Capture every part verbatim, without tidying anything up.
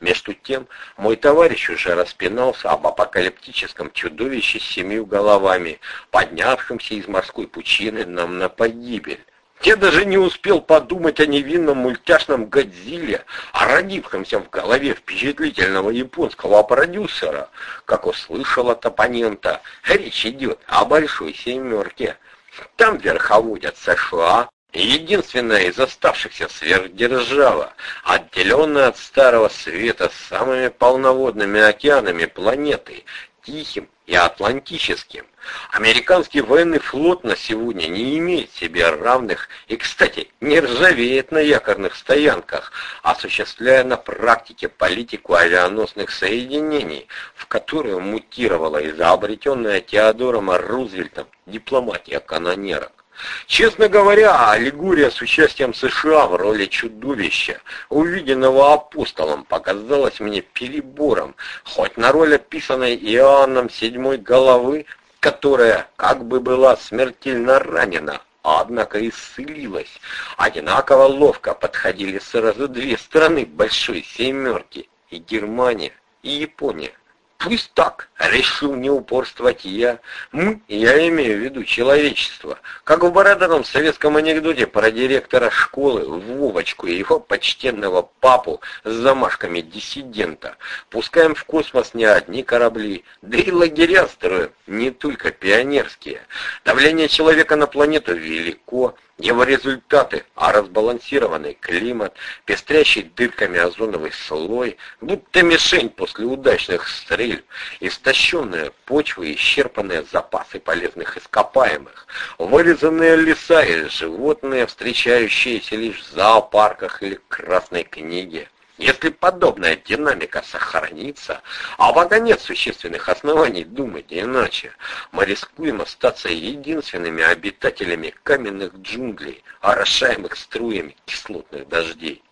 Между тем, мой товарищ уже распинался об апокалиптическом чудовище с семью головами, поднявшемся из морской пучины нам на погибель. Я даже не успел подумать о невинном мультяшном Годзилле, о родившемся в голове впечатлительного японского продюсера, как услышал от оппонента: речь идет о большой семерке. Там верховодят США, единственная из оставшихся сверхдержава, отделенная от Старого Света самыми полноводными океанами планеты, Тихим и Атлантическим. Американский военный флот на сегодня не имеет себе равных и, кстати, не ржавеет на якорных стоянках, осуществляя на практике политику авианосных соединений, в которую мутировала изобретенная Теодором Рузвельтом дипломатия канонерок. Честно говоря, аллегория с участием США в роли чудовища, увиденного апостолом, показалась мне перебором, хоть на роль описанной Иоанном седьмой головы, которая как бы была смертельно ранена, а однако исцелилась, одинаково ловко подходили сразу две страны большой семерки, и Германия, и Япония. Пусть так, решил не упорствовать я. Мы, я имею в виду человечество, как в бородатом советском анекдоте про директора школы Вовочку и его почтенного папу с замашками диссидента. Пускаем в космос не одни корабли, да и лагеря строим, не только пионерские. Давление человека на планету велико. Его результаты, а разбалансированный климат, пестрящий дырками озоновый слой, будто мишень после удачных стрельб, истощенная почва и исчерпанные запасы полезных ископаемых, вырезанные леса и животные, встречающиеся лишь в зоопарках или красной книге. Если подобная динамика сохранится, а пока нет существенных оснований думать иначе, мы рискуем остаться единственными обитателями каменных джунглей, орошаемых струями кислотных дождей.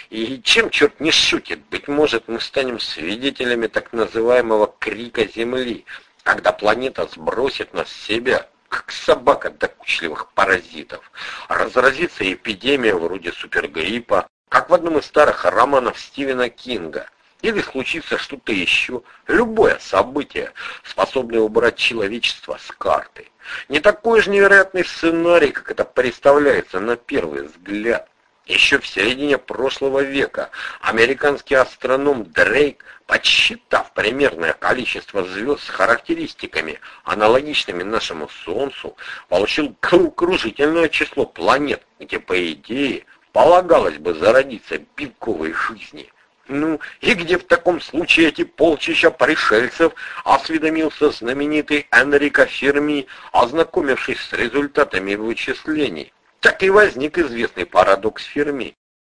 И чем черт не шутит, быть может, мы станем свидетелями так называемого крика Земли, когда планета сбросит нас с себя, как собака докучливых паразитов. Разразится эпидемия вроде супергриппа, как в одном из старых романов Стивена Кинга. Или случится что-то еще, любое событие, способное убрать человечество с карты. Не такой же невероятный сценарий, как это представляется на первый взгляд. Еще в середине прошлого века американский астроном Дрейк, подсчитав примерное количество звезд с характеристиками, аналогичными нашему Солнцу, получил головокружительное число планет, где, по идее, полагалось бы зародиться белковой жизни. Ну, и где в таком случае эти полчища пришельцев, осведомился знаменитый Энрико Ферми, ознакомившись с результатами вычислений. Так и возник известный парадокс Ферми.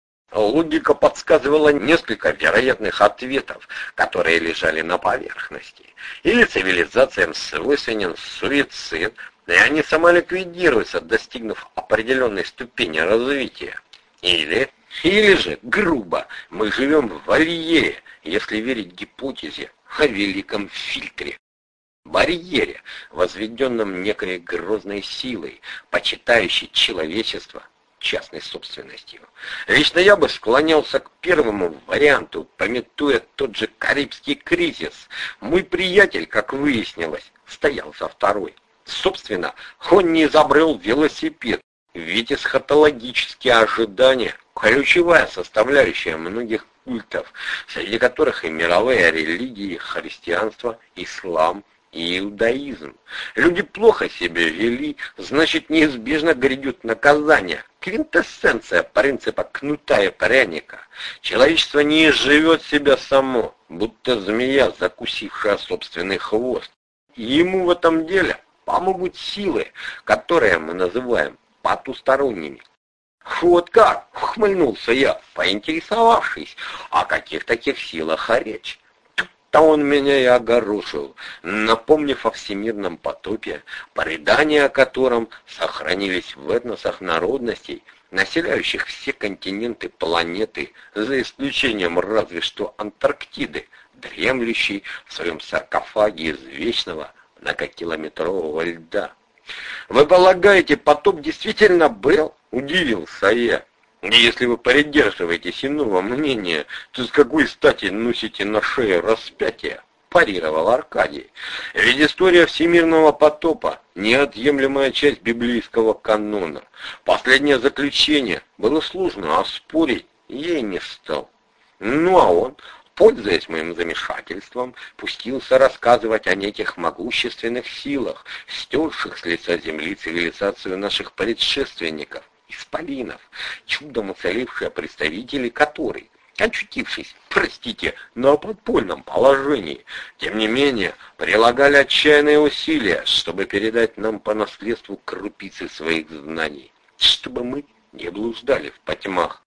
Логика подсказывала несколько вероятных ответов, которые лежали на поверхности. Или цивилизациям свойственен суицид, и они самоликвидируются, достигнув определенной ступени развития. Или, или же, грубо, мы живем в вольере, если верить гипотезе о великом фильтре. Барьере, возведенном некой грозной силой, почитающей человечество частной собственностью. Лично я бы склонялся к первому варианту, памятуя тот же Карибский кризис. Мой приятель, как выяснилось, стоял за второй. Собственно, он не изобрел велосипед, ведь эсхатологические ожидания – ключевая составляющая многих культов, среди которых и мировые религии, христианство, ислам и иудаизм. Люди плохо себя вели, значит, неизбежно грядет наказание. Квинтэссенция принципа кнута и пряника. Человечество не изживет себя само, будто змея, закусившая собственный хвост. И ему в этом деле помогут силы, которые мы называем потусторонними. Вот как, ухмыльнулся я, поинтересовавшись, о каких таких силах речь. Тут-то он меня и огорошил, напомнив о всемирном потопе, предания о котором сохранились в этносах народностей, населяющих все континенты планеты, за исключением разве что Антарктиды, дремлющей в своем саркофаге из вечного многокилометрового льда. «Вы полагаете, потоп действительно был?» — удивился я. И если вы придерживаетесь иного мнения, то с какой стати носите на шее распятие? Парировал Аркадий. Ведь история всемирного потопа – неотъемлемая часть библейского канона. Последнее заключение было сложно, а спорить я и не стал. Ну а он, пользуясь моим замешательством, пустился рассказывать о неких могущественных силах, стерших с лица земли цивилизацию наших предшественников, исполинов, чудом уцелевшие представители которой, очутившись, простите, на подпольном положении, тем не менее, прилагали отчаянные усилия, чтобы передать нам по наследству крупицы своих знаний, чтобы мы не блуждали в потьмах.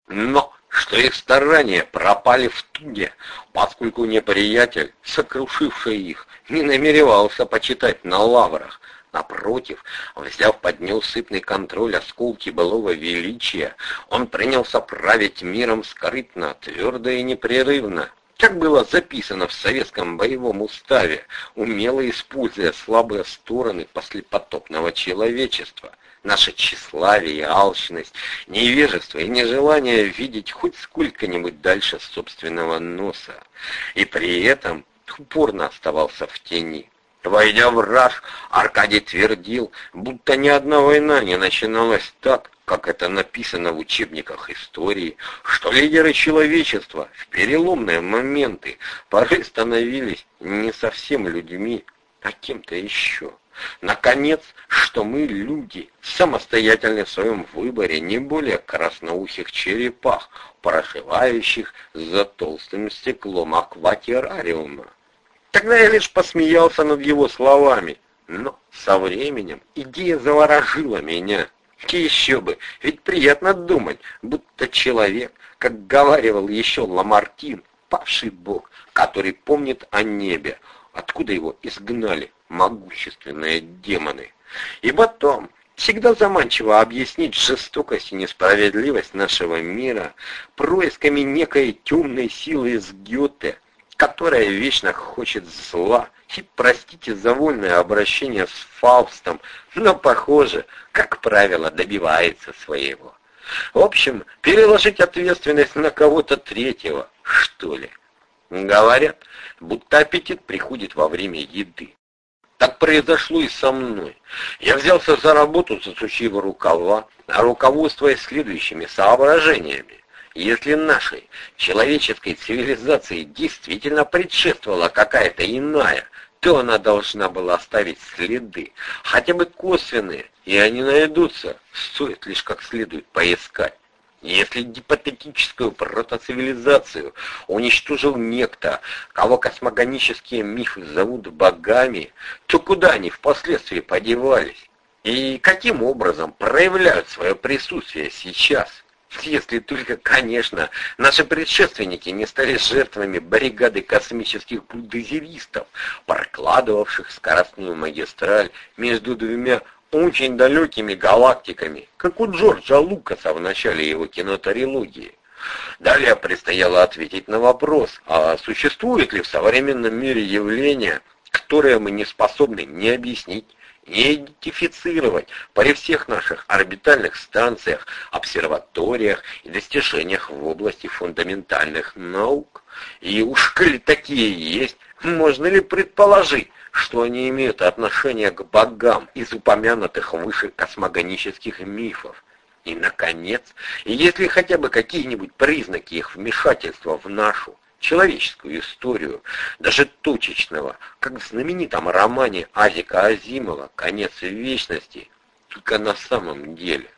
Но что их старания пропали в туге, поскольку неприятель, сокрушивший их, не намеревался почитать на лаврах. Напротив, взяв под неусыпный контроль осколки былого величия, он принялся править миром скрытно, твердо и непрерывно, как было записано в советском боевом уставе, умело используя слабые стороны послепотопного человечества, наше тщеславие, алчность, невежество и нежелание видеть хоть сколько-нибудь дальше собственного носа, и при этом упорно оставался в тени. Войдя в раж, Аркадий твердил, будто ни одна война не начиналась так, как это написано в учебниках истории, что лидеры человечества в переломные моменты порой становились не совсем людьми, а кем-то еще. Наконец, что мы, люди, самостоятельны в своем выборе, не более красноухих черепах, проживающих за толстым стеклом акватеррариума. Тогда я лишь посмеялся над его словами, но со временем идея заворожила меня. И еще бы, ведь приятно думать, будто человек, как говаривал еще Ламартин, павший бог, который помнит о небе, откуда его изгнали могущественные демоны. И потом, всегда заманчиво объяснить жестокость и несправедливость нашего мира происками некой темной силы из Гёте, которая вечно хочет зла, и, простите за вольное обращение с Фаустом, но, похоже, как правило, добивается своего. В общем, переложить ответственность на кого-то третьего, что ли. Говорят, будто аппетит приходит во время еды. Так произошло и со мной. Я взялся за работу, засучив рукава, руководствуясь следующими соображениями. Если нашей человеческой цивилизации действительно предшествовала какая-то иная, то она должна была оставить следы, хотя бы косвенные, и они найдутся, стоит лишь как следует поискать. Если гипотетическую протоцивилизацию уничтожил некто, кого космогонические мифы зовут богами, то куда они впоследствии подевались? И каким образом проявляют свое присутствие сейчас? Если только, конечно, наши предшественники не стали жертвами бригады космических бульдозеристов, прокладывавших скоростную магистраль между двумя очень далекими галактиками, как у Джорджа Лукаса в начале его кинотрилогии. Далее предстояло ответить на вопрос, а существует ли в современном мире явления, которые мы не способны ни объяснить, не идентифицировать при всех наших орбитальных станциях, обсерваториях и достижениях в области фундаментальных наук. И уж коли такие есть, можно ли предположить, что они имеют отношение к богам из упомянутых выше космогонических мифов? И, наконец, есть ли хотя бы какие-нибудь признаки их вмешательства в нашу человеческую историю, даже точечного, как в знаменитом романе Азика Азимова «Конец вечности», только на самом деле.